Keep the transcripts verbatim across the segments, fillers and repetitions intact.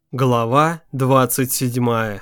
Глава двадцать седьмая.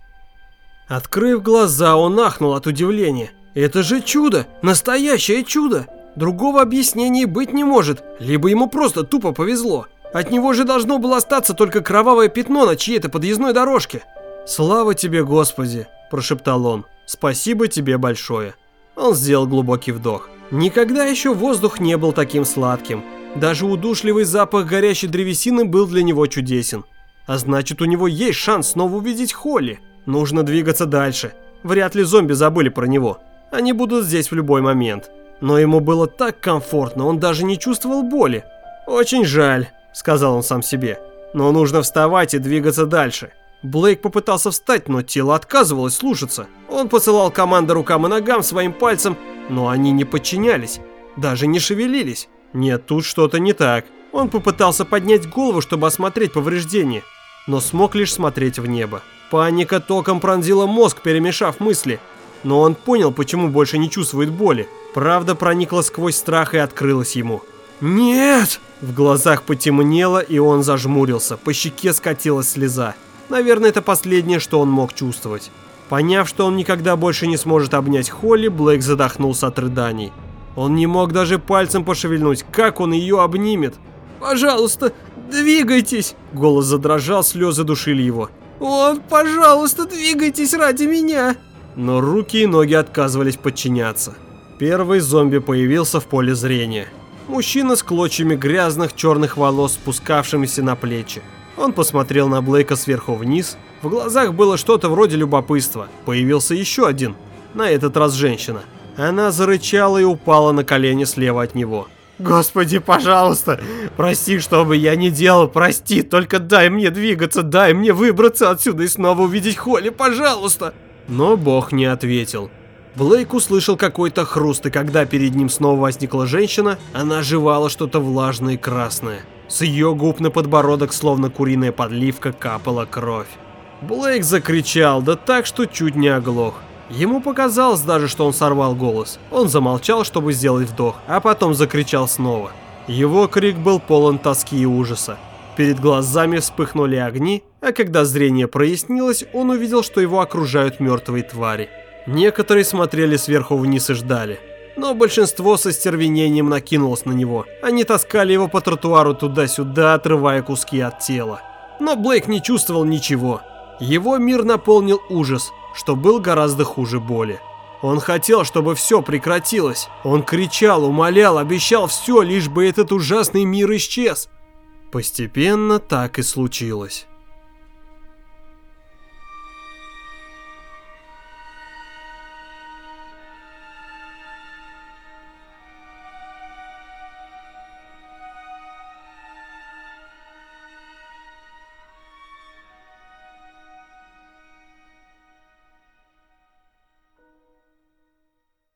Открыв глаза, он ахнул от удивления. Это же чудо! Настоящее чудо! Другого объяснения быть не может, либо ему просто тупо повезло. От него же должно было остаться только кровавое пятно на чьей-то подъездной дорожке. «Слава тебе, Господи!» – прошептал он. «Спасибо тебе большое!» Он сделал глубокий вдох. Никогда еще воздух не был таким сладким. Даже удушливый запах горящей древесины был для него чудесен. А значит, у него есть шанс снова увидеть Холли. Нужно двигаться дальше. Вряд ли зомби забыли про него. Они будут здесь в любой момент. Но ему было так комфортно, он даже не чувствовал боли. «Очень жаль», — сказал он сам себе. «Но нужно вставать и двигаться дальше». Блейк попытался встать, но тело отказывалось слушаться. Он посылал команды рукам и ногам своим пальцем, но они не подчинялись, даже не шевелились. Нет, тут что-то не так. Он попытался поднять голову, чтобы осмотреть повреждения, но смог лишь смотреть в небо. Паника током пронзила мозг, перемешав мысли. Но он понял, почему больше не чувствует боли. Правда проникла сквозь страх и открылась ему. «Нет!» В глазах потемнело, и он зажмурился. По щеке скатилась слеза. Наверное, это последнее, что он мог чувствовать. Поняв, что он никогда больше не сможет обнять Холли, Блейк задохнулся от рыданий. Он не мог даже пальцем пошевельнуть, как он ее обнимет. «Пожалуйста, двигайтесь!» Голос задрожал, слезы душили его. «О, пожалуйста, двигайтесь ради меня!» Но руки и ноги отказывались подчиняться. Первый зомби появился в поле зрения. Мужчина с клочьями грязных черных волос, спускавшимися на плечи. Он посмотрел на Блейка сверху вниз. В глазах было что-то вроде любопытства. Появился еще один. На этот раз женщина. Она зарычала и упала на колени слева от него. «Господи, пожалуйста, прости, что бы я ни делал, прости, только дай мне двигаться, дай мне выбраться отсюда и снова увидеть Холли, пожалуйста!» Но Бог не ответил. Блейк услышал какой-то хруст, и когда перед ним снова возникла женщина, она жевала что-то влажное и красное. С ее губ на подбородок, словно куриная подливка, капала кровь. Блейк закричал, да так, что чуть не оглох. Ему показалось даже, что он сорвал голос. Он замолчал, чтобы сделать вдох, а потом закричал снова. Его крик был полон тоски и ужаса. Перед глазами вспыхнули огни, а когда зрение прояснилось, он увидел, что его окружают мертвые твари. Некоторые смотрели сверху вниз и ждали. Но большинство со стервенением накинулось на него. Они таскали его по тротуару туда-сюда, отрывая куски от тела. Но Блейк не чувствовал ничего. Его мир наполнил ужас, что был гораздо хуже боли. Он хотел, чтобы все прекратилось. Он кричал, умолял, обещал все, лишь бы этот ужасный мир исчез. Постепенно так и случилось.